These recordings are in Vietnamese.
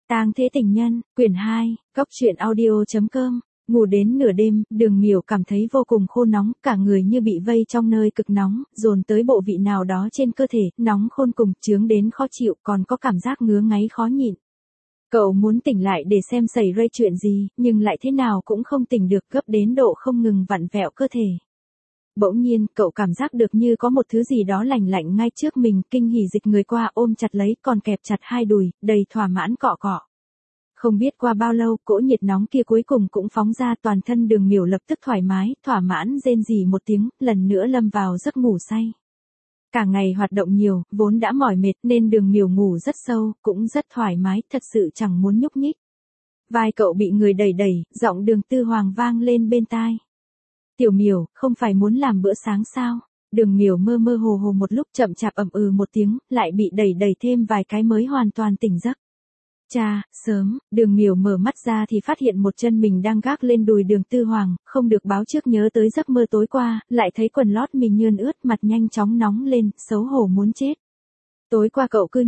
Tang Thế Tình Nhân, quyển 2, Cốc truyện audio.com. Ngủ đến nửa đêm, Đường Miểu cảm thấy vô cùng khô nóng, cả người như bị vây trong nơi cực nóng, dồn tới bộ vị nào đó trên cơ thể, nóng khôn cùng, chướng đến khó chịu, còn có cảm giác ngứa ngáy khó nhịn. Cậu muốn tỉnh lại để xem xảy ra chuyện gì, nhưng lại thế nào cũng không tỉnh được, gấp đến độ không ngừng vặn vẹo cơ thể. Bỗng nhiên, cậu cảm giác được như có một thứ gì đó lạnh lạnh ngay trước mình, kinh hỉ dịch người qua ôm chặt lấy, còn kẹp chặt hai đùi, đầy thỏa mãn cọ cọ. Không biết qua bao lâu, cỗ nhiệt nóng kia cuối cùng cũng phóng ra, toàn thân Đường Miểu lập tức thoải mái, thỏa mãn rên rỉ một tiếng, lần nữa lâm vào giấc ngủ say. Cả ngày hoạt động nhiều, vốn đã mỏi mệt nên Đường Miểu ngủ rất sâu, cũng rất thoải mái, thật sự chẳng muốn nhúc nhích. Vai cậu bị người đẩy đẩy, giọng Đường Tư Hoàng vang lên bên tai. Tiểu Miểu, không phải muốn làm bữa sáng sao? Đường Miểu mơ mơ hồ hồ một lúc, chậm chạp ậm ừ một tiếng, lại bị đẩy đẩy thêm vài cái mới hoàn toàn tỉnh giấc. Chà, sớm, Đường Miểu mở mắt ra thì phát hiện một chân mình đang gác lên đùi Đường Tư Hoàng, không được báo trước nhớ tới giấc mơ tối qua, lại thấy quần lót mình nhươn ướt, mặt nhanh chóng nóng lên, xấu hổ muốn chết. Tối qua cậu cư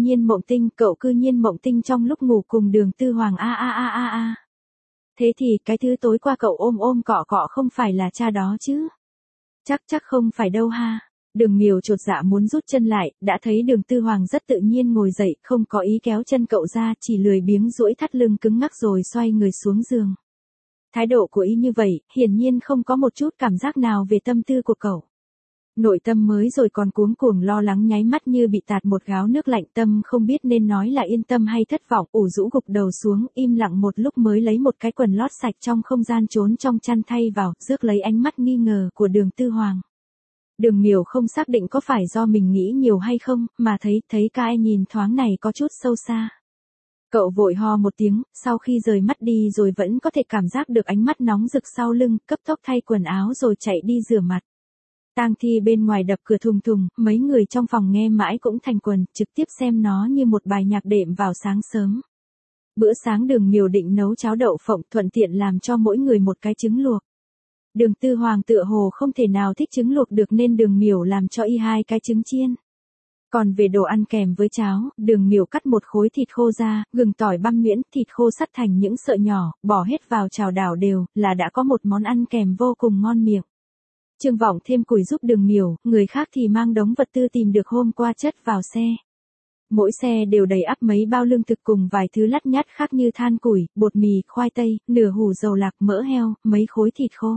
nhiên mộng tinh trong lúc ngủ cùng Đường Tư Hoàng a. Thế thì cái thứ tối qua cậu ôm cọ cọ không phải là cha đó chứ? Chắc không phải đâu ha. Đường Miểu chột dạ muốn rút chân lại, đã thấy Đường Tư Hoàng rất tự nhiên ngồi dậy, không có ý kéo chân cậu ra, chỉ lười biếng duỗi thắt lưng cứng ngắc rồi xoay người xuống giường. Thái độ của y như vậy, hiển nhiên không có một chút cảm giác nào về tâm tư của cậu. Nội tâm mới rồi còn cuống cuồng lo lắng nháy mắt như bị tạt một gáo nước lạnh, tâm không biết nên nói là yên tâm hay thất vọng, ủ rũ gục đầu xuống, im lặng một lúc mới lấy một cái quần lót sạch trong không gian trốn trong chăn thay vào, rước lấy ánh mắt nghi ngờ của Đường Tư Hoàng. Đường Miểu không xác định có phải do mình nghĩ nhiều hay không, mà thấy cái nhìn thoáng này có chút sâu xa. Cậu vội ho một tiếng, sau khi rời mắt đi rồi vẫn có thể cảm giác được ánh mắt nóng rực sau lưng, cấp tốc thay quần áo rồi chạy đi rửa mặt. Tang Thi bên ngoài đập cửa thùng thùng, mấy người trong phòng nghe mãi cũng thành quần, trực tiếp xem nó như một bài nhạc đệm vào sáng sớm. Bữa sáng Đường Miểu định nấu cháo đậu phộng, thuận tiện làm cho mỗi người một cái trứng luộc. Đường Tư Hoàng tựa hồ không thể nào thích trứng luộc được nên Đường Miểu làm cho y 2 cái trứng chiên. Còn về đồ ăn kèm với cháo, Đường Miểu cắt một khối thịt khô ra, gừng tỏi băm nhuyễn, thịt khô sắt thành những sợi nhỏ, bỏ hết vào chảo đảo đều, là đã có một món ăn kèm vô cùng ngon miệng. Trương Vọng thêm củi giúp Đường Miểu, người khác thì mang đống vật tư tìm được hôm qua chất vào xe. Mỗi xe đều đầy ắp mấy bao lương thực cùng vài thứ lắt nhắt khác như than củi, bột mì, khoai tây, nửa hũ dầu lạc, mỡ heo, mấy khối thịt khô.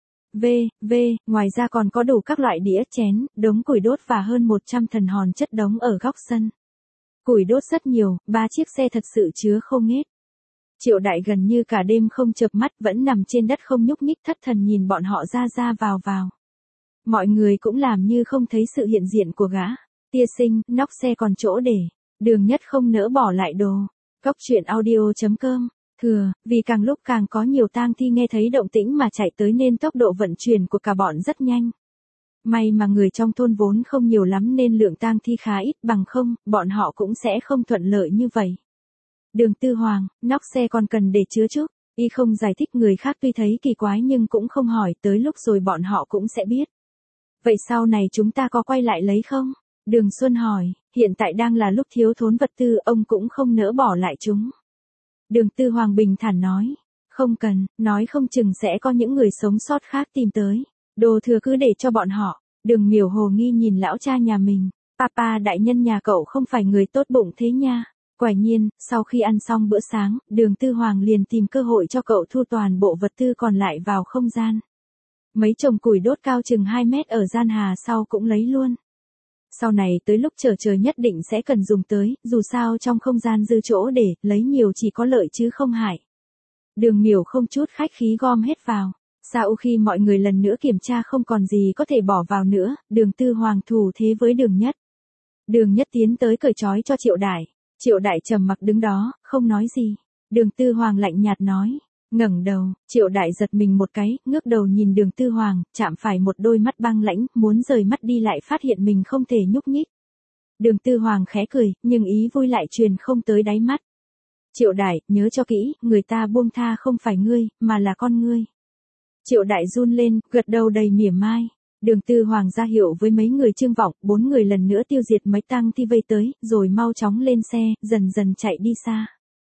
Ngoài ra còn có đủ các loại đĩa chén, đống củi đốt và hơn 100 thần hòn chất đống ở góc sân. Củi đốt rất nhiều, 3 chiếc xe thật sự chứa không hết. Triệu Đại gần như cả đêm không chợp mắt vẫn nằm trên đất không nhúc nhích, thất thần nhìn bọn họ ra vào. Mọi người cũng làm như không thấy sự hiện diện của gã. Tia Sinh, nóc xe còn chỗ để. Đường Nhất không nỡ bỏ lại đồ. Cốc truyện audio.com. Thừa, vì càng lúc càng có nhiều tang thi nghe thấy động tĩnh mà chạy tới nên tốc độ vận chuyển của cả bọn rất nhanh. May mà người trong thôn vốn không nhiều lắm nên lượng tang thi khá ít, bằng không, bọn họ cũng sẽ không thuận lợi như vậy. Đường Tư Hoàng, nóc xe còn cần để chứa chút, y không giải thích, người khác tuy thấy kỳ quái nhưng cũng không hỏi, tới lúc rồi bọn họ cũng sẽ biết. Vậy sau này chúng ta có quay lại lấy không? Đường Xuân hỏi, hiện tại đang là lúc thiếu thốn vật tư, ông cũng không nỡ bỏ lại chúng. Đường Tư Hoàng bình thản nói, không cần, nói không chừng sẽ có những người sống sót khác tìm tới. Đồ thừa cứ để cho bọn họ. Đường Miểu hồ nghi nhìn lão cha nhà mình, papa đại nhân nhà cậu không phải người tốt bụng thế nha. Quả nhiên, sau khi ăn xong bữa sáng, Đường Tư Hoàng liền tìm cơ hội cho cậu thu toàn bộ vật tư còn lại vào không gian. Mấy chồng củi đốt cao chừng 2 mét ở gian hà sau cũng lấy luôn. Sau này tới lúc chờ nhất định sẽ cần dùng tới, dù sao trong không gian dư chỗ để, lấy nhiều chỉ có lợi chứ không hại. Đường Miểu không chút khách khí gom hết vào. Sau khi mọi người lần nữa kiểm tra không còn gì có thể bỏ vào nữa, Đường Tư Hoàng thủ thế với Đường Nhất. Đường Nhất tiến tới cởi trói cho Triệu Đại. Triệu Đại trầm mặc đứng đó, không nói gì. Đường Tư Hoàng lạnh nhạt nói, ngẩng đầu, Triệu Đại giật mình một cái, ngước đầu nhìn Đường Tư Hoàng, chạm phải một đôi mắt băng lãnh, muốn rời mắt đi lại phát hiện mình không thể nhúc nhích. Đường Tư Hoàng khẽ cười, nhưng ý vui lại truyền không tới đáy mắt. Triệu Đại, nhớ cho kỹ, người ta buông tha không phải ngươi, mà là con ngươi. Triệu Đại run lên, gật đầu đầy mỉa mai. Đường Tư Hoàng ra hiệu với mấy người Trương Vọng, 4 người lần nữa tiêu diệt mấy tang thi vây tới, rồi mau chóng lên xe, dần dần chạy đi xa.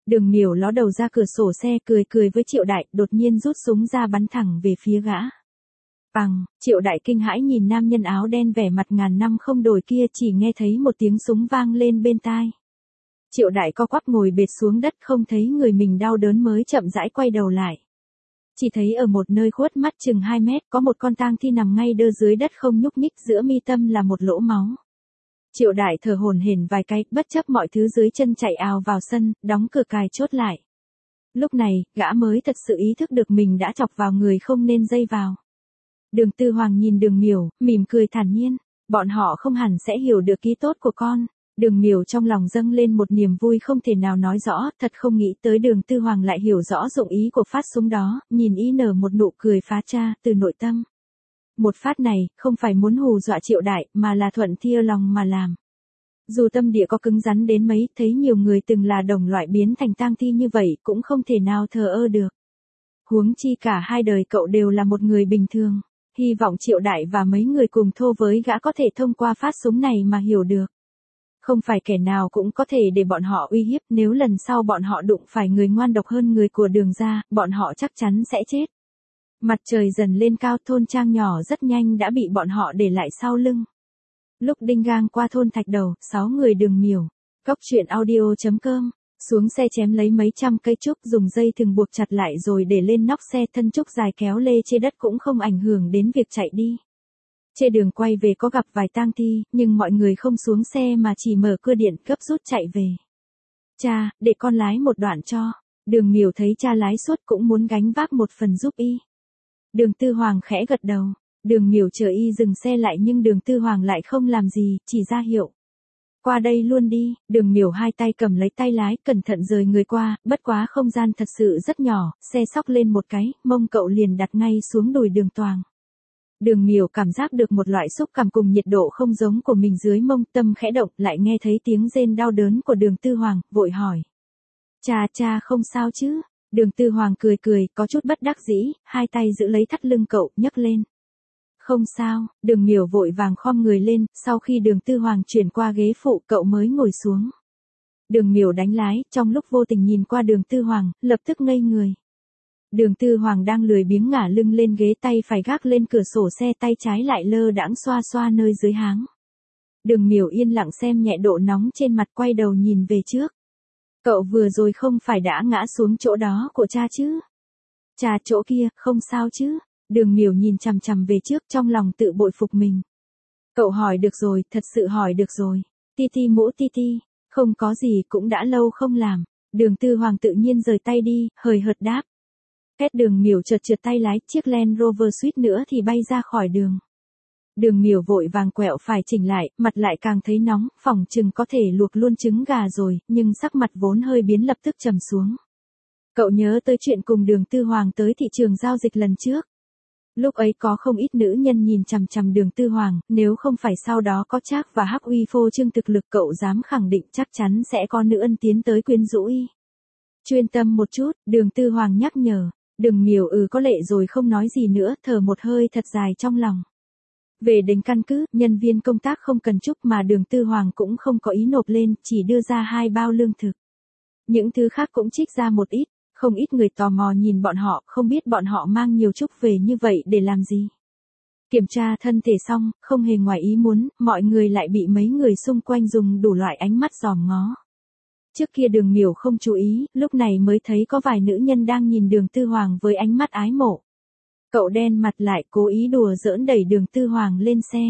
Đường Miểu ló đầu ra cửa sổ xe cười cười với Triệu Đại, đột nhiên rút súng ra bắn thẳng về phía gã. Bằng, Triệu Đại kinh hãi nhìn nam nhân áo đen vẻ mặt ngàn năm không đổi kia, chỉ nghe thấy một tiếng súng vang lên bên tai. Triệu Đại co quắp ngồi bệt xuống đất, không thấy người mình đau đớn mới chậm rãi quay đầu lại. Chỉ thấy ở một nơi khuất mắt chừng 2 mét có một con tang thi nằm ngay đơ dưới đất không nhúc nhích, giữa mi tâm là một lỗ máu. Triệu Đại thở hổn hển vài cái, bất chấp mọi thứ dưới chân chạy ào vào sân, đóng cửa cài chốt lại. Lúc này, gã mới thật sự ý thức được mình đã chọc vào người không nên dây vào. Đường Tư Hoàng nhìn Đường Miểu, mỉm cười thản nhiên, bọn họ không hẳn sẽ hiểu được ý tốt của con. Đường Miểu trong lòng dâng lên một niềm vui không thể nào nói rõ, thật không nghĩ tới Đường Tư Hoàng lại hiểu rõ dụng ý của phát súng đó, nhìn y nở một nụ cười phá tra từ nội tâm. Một phát này, không phải muốn hù dọa Triệu Đại, mà là thuận theo lòng mà làm. Dù tâm địa có cứng rắn đến mấy, thấy nhiều người từng là đồng loại biến thành tang thi như vậy, cũng không thể nào thờ ơ được. Huống chi cả hai đời cậu đều là một người bình thường. Hy vọng Triệu Đại và mấy người cùng thô với gã có thể thông qua phát súng này mà hiểu được. Không phải kẻ nào cũng có thể để bọn họ uy hiếp, nếu lần sau bọn họ đụng phải người ngoan độc hơn người của Đường gia, bọn họ chắc chắn sẽ chết. Mặt trời dần lên cao, thôn trang nhỏ rất nhanh đã bị bọn họ để lại sau lưng. Lúc đinh gang qua thôn Thạch Đầu, 6 người Đường Miểu. Cóc truyện audio.com. Xuống xe chém lấy mấy trăm cây trúc, dùng dây thừng buộc chặt lại rồi để lên nóc xe, thân trúc dài kéo lê trên đất cũng không ảnh hưởng đến việc chạy đi. Trên đường quay về có gặp vài tang thi, nhưng mọi người không xuống xe mà chỉ mở cưa điện gấp rút chạy về. Cha, để con lái một đoạn cho. Đường Miểu thấy cha lái suốt cũng muốn gánh vác một phần giúp y. Đường Tư Hoàng khẽ gật đầu. Đường Miểu chờ y dừng xe lại nhưng Đường Tư Hoàng lại không làm gì, chỉ ra hiệu. Qua đây luôn đi. Đường Miểu hai tay cầm lấy tay lái, cẩn thận rời người qua, bất quá không gian thật sự rất nhỏ, xe xóc lên một cái, mông cậu liền đặt ngay xuống đùi Đường Toàng. Đường Miểu cảm giác được một loại xúc cảm cùng nhiệt độ không giống của mình dưới mông, tâm khẽ động, lại nghe thấy tiếng rên đau đớn của Đường Tư Hoàng, vội hỏi. Cha không sao chứ? Đường Tư Hoàng cười cười, có chút bất đắc dĩ, hai tay giữ lấy thắt lưng cậu, nhấc lên. Không sao. Đường Miểu vội vàng khom người lên, sau khi Đường Tư Hoàng chuyển qua ghế phụ, cậu mới ngồi xuống. Đường Miểu đánh lái, trong lúc vô tình nhìn qua Đường Tư Hoàng, lập tức ngây người. Đường Tư Hoàng đang lười biếng ngả lưng lên ghế, tay phải gác lên cửa sổ xe, tay trái lại lơ đãng xoa xoa nơi dưới háng. Đường Miểu yên lặng xem nhẹ độ nóng trên mặt, quay đầu nhìn về trước. Cậu vừa rồi không phải đã ngã xuống chỗ đó của cha chứ? Cha chỗ kia, không sao chứ? Đường Miểu nhìn chằm chằm về trước, trong lòng tự bội phục mình. Cậu hỏi được rồi, thật sự hỏi được rồi. Ti ti mũ ti ti, không có gì, cũng đã lâu không làm. Đường Tư Hoàng tự nhiên rời tay đi, hời hợt đáp. Két. Đường Miểu trượt tay lái, chiếc Land Rover suýt nữa thì bay ra khỏi đường. Đường Miểu vội vàng quẹo phải chỉnh lại, mặt lại càng thấy nóng, phỏng chừng có thể luộc luôn trứng gà rồi, nhưng sắc mặt vốn hơi biến lập tức trầm xuống. Cậu nhớ tới chuyện cùng Đường Tư Hoàng tới thị trường giao dịch lần trước. Lúc ấy có không ít nữ nhân nhìn chằm chằm Đường Tư Hoàng, nếu không phải sau đó có Trác và Hắc Uy phô trương thực lực, cậu dám khẳng định chắc chắn sẽ có nữ ân tiến tới quyến rũ y. Chuyên tâm một chút, Đường Tư Hoàng nhắc nhở. Đường Miểu có lệ rồi không nói gì nữa, thở một hơi thật dài trong lòng. Về đến căn cứ, nhân viên công tác không cần chúc mà Đường Tư Hoàng cũng không có ý nộp lên, chỉ đưa ra 2 bao lương thực. Những thứ khác cũng trích ra một ít, không ít người tò mò nhìn bọn họ, không biết bọn họ mang nhiều chúc về như vậy để làm gì. Kiểm tra thân thể xong, không hề ngoài ý muốn, mọi người lại bị mấy người xung quanh dùng đủ loại ánh mắt dòm ngó. Trước kia Đường Miểu không chú ý, lúc này mới thấy có vài nữ nhân đang nhìn Đường Tư Hoàng với ánh mắt ái mộ. Cậu đen mặt lại, cố ý đùa giỡn đẩy Đường Tư Hoàng lên xe.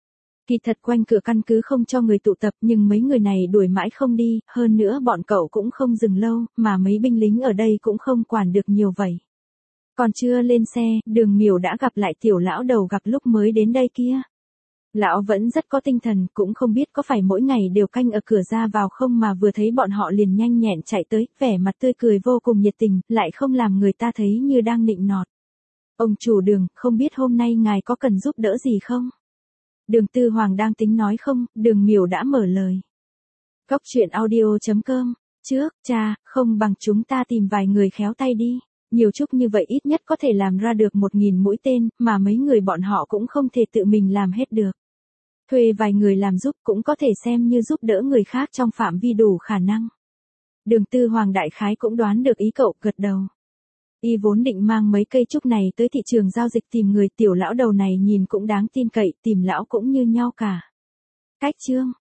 Kỳ thật quanh cửa căn cứ không cho người tụ tập, nhưng mấy người này đuổi mãi không đi, hơn nữa bọn cậu cũng không dừng lâu, mà mấy binh lính ở đây cũng không quản được nhiều vậy. Còn chưa lên xe, Đường Miểu đã gặp lại Tiểu lão đầu gặp lúc mới đến đây kia. Lão vẫn rất có tinh thần, cũng không biết có phải mỗi ngày đều canh ở cửa ra vào không mà vừa thấy bọn họ liền nhanh nhẹn chạy tới, vẻ mặt tươi cười vô cùng nhiệt tình, lại không làm người ta thấy như đang nịnh nọt. Ông chủ Đường, không biết hôm nay ngài có cần giúp đỡ gì không? Đường Tư Hoàng đang tính nói không, Đường Miểu đã mở lời. Cóc truyện audio.com. Trước, cha, không bằng chúng ta tìm vài người khéo tay đi. Nhiều chút như vậy ít nhất có thể làm ra được 1000 mũi tên, mà mấy người bọn họ cũng không thể tự mình làm hết được. Thuê vài người làm giúp cũng có thể xem như giúp đỡ người khác trong phạm vi đủ khả năng. Đường Tư Hoàng đại khái cũng đoán được ý cậu, gật đầu. Y vốn định mang mấy cây trúc này tới thị trường giao dịch tìm người, tiểu lão đầu này nhìn cũng đáng tin cậy, tìm lão cũng như nhau cả. Cách chương